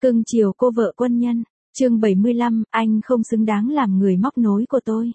Cưng chiều cô vợ quân nhân. Chương 75, anh không xứng đáng làm người móc nối của tôi.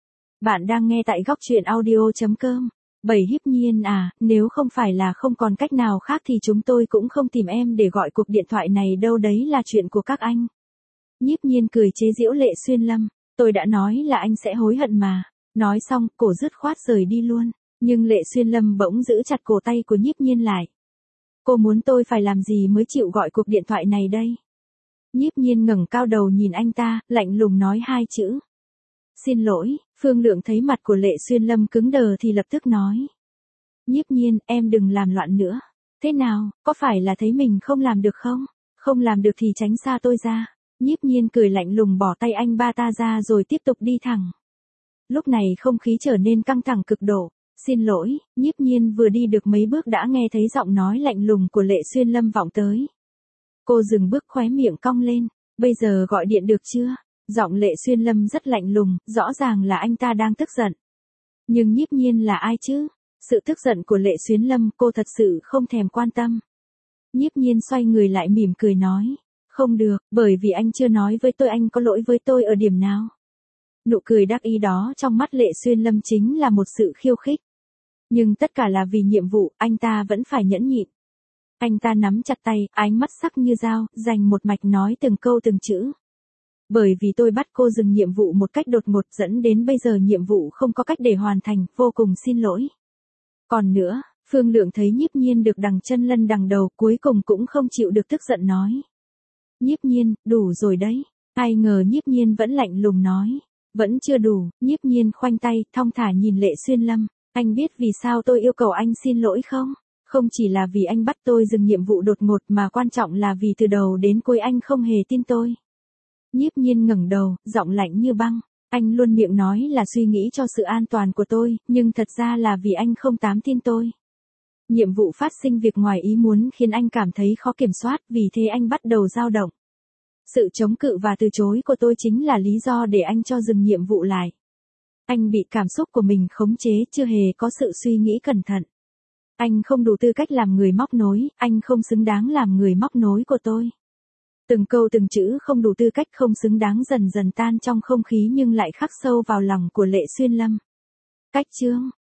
Bạn đang nghe tại góc truyện audio.com. Hiếp Nhiên à, nếu không phải là không còn cách nào khác thì chúng tôi cũng không tìm em để gọi cuộc điện thoại này đâu, đấy là chuyện của các anh. Nhiếp Nhiên cười chế giễu Lệ Xuyên Lâm, tôi đã nói là anh sẽ hối hận mà. Nói xong, cổ dứt khoát rời đi luôn, nhưng Lệ Xuyên Lâm bỗng giữ chặt cổ tay của Nhiếp Nhiên lại. Cô muốn tôi phải làm gì mới chịu gọi cuộc điện thoại này đây? Nhiếp Nhiên ngẩng cao đầu nhìn anh ta, lạnh lùng nói hai chữ. Xin lỗi. Phương Lượng thấy mặt của Lệ Xuyên Lâm cứng đờ thì lập tức nói. Nhiếp Nhiên, em đừng làm loạn nữa. Thế nào, có phải là thấy mình không làm được không? Không làm được thì tránh xa tôi ra. Nhiếp Nhiên cười lạnh lùng bỏ tay anh ba ta ra rồi tiếp tục đi thẳng. Lúc này không khí trở nên căng thẳng cực độ. Xin lỗi. Nhiếp Nhiên vừa đi được mấy bước đã nghe thấy giọng nói lạnh lùng của Lệ Xuyên Lâm vọng tới. Cô dừng bước, khóe miệng cong lên. Bây giờ gọi điện được chưa? Giọng Lệ Xuyên Lâm rất lạnh lùng, rõ ràng là anh ta đang tức giận. Nhưng Nhiếp Nhiên là ai chứ? Sự tức giận của Lệ Xuyên Lâm cô thật sự không thèm quan tâm. Nhiếp Nhiên xoay người lại mỉm cười nói. Không được, bởi vì anh chưa nói với tôi anh có lỗi với tôi ở điểm nào. Nụ cười đắc ý đó trong mắt Lệ Xuyên Lâm chính là một sự khiêu khích. Nhưng tất cả là vì nhiệm vụ, anh ta vẫn phải nhẫn nhịn. Anh ta nắm chặt tay, ánh mắt sắc như dao, dành một mạch nói từng câu từng chữ. Bởi vì tôi bắt cô dừng nhiệm vụ một cách đột ngột dẫn đến bây giờ nhiệm vụ không có cách để hoàn thành, vô cùng xin lỗi. Còn nữa, Phương Lượng thấy Nhiếp Nhiên được đằng chân lân đằng đầu cuối cùng cũng không chịu được tức giận nói. Nhiếp Nhiên, đủ rồi đấy. Ai ngờ Nhiếp Nhiên vẫn lạnh lùng nói. Vẫn chưa đủ. Nhiếp Nhiên khoanh tay, thong thả nhìn Lệ Xuyên Lâm. Anh biết vì sao tôi yêu cầu anh xin lỗi không? Không chỉ là vì anh bắt tôi dừng nhiệm vụ đột ngột mà quan trọng là vì từ đầu đến cuối anh không hề tin tôi. Nhiếp Nhiên ngẩng đầu, giọng lạnh như băng. Anh luôn miệng nói là suy nghĩ cho sự an toàn của tôi, nhưng thật ra là vì anh không dám tin tôi. Nhiệm vụ phát sinh việc ngoài ý muốn khiến anh cảm thấy khó kiểm soát, vì thế anh bắt đầu dao động. Sự chống cự và từ chối của tôi chính là lý do để anh cho dừng nhiệm vụ lại. Anh bị cảm xúc của mình khống chế, chưa hề có sự suy nghĩ cẩn thận. Anh không đủ tư cách làm người móc nối, anh không xứng đáng làm người móc nối của tôi. Từng câu từng chữ không đủ tư cách, không xứng đáng dần dần tan trong không khí nhưng lại khắc sâu vào lòng của Lệ Xuyên Lâm. Cách chương.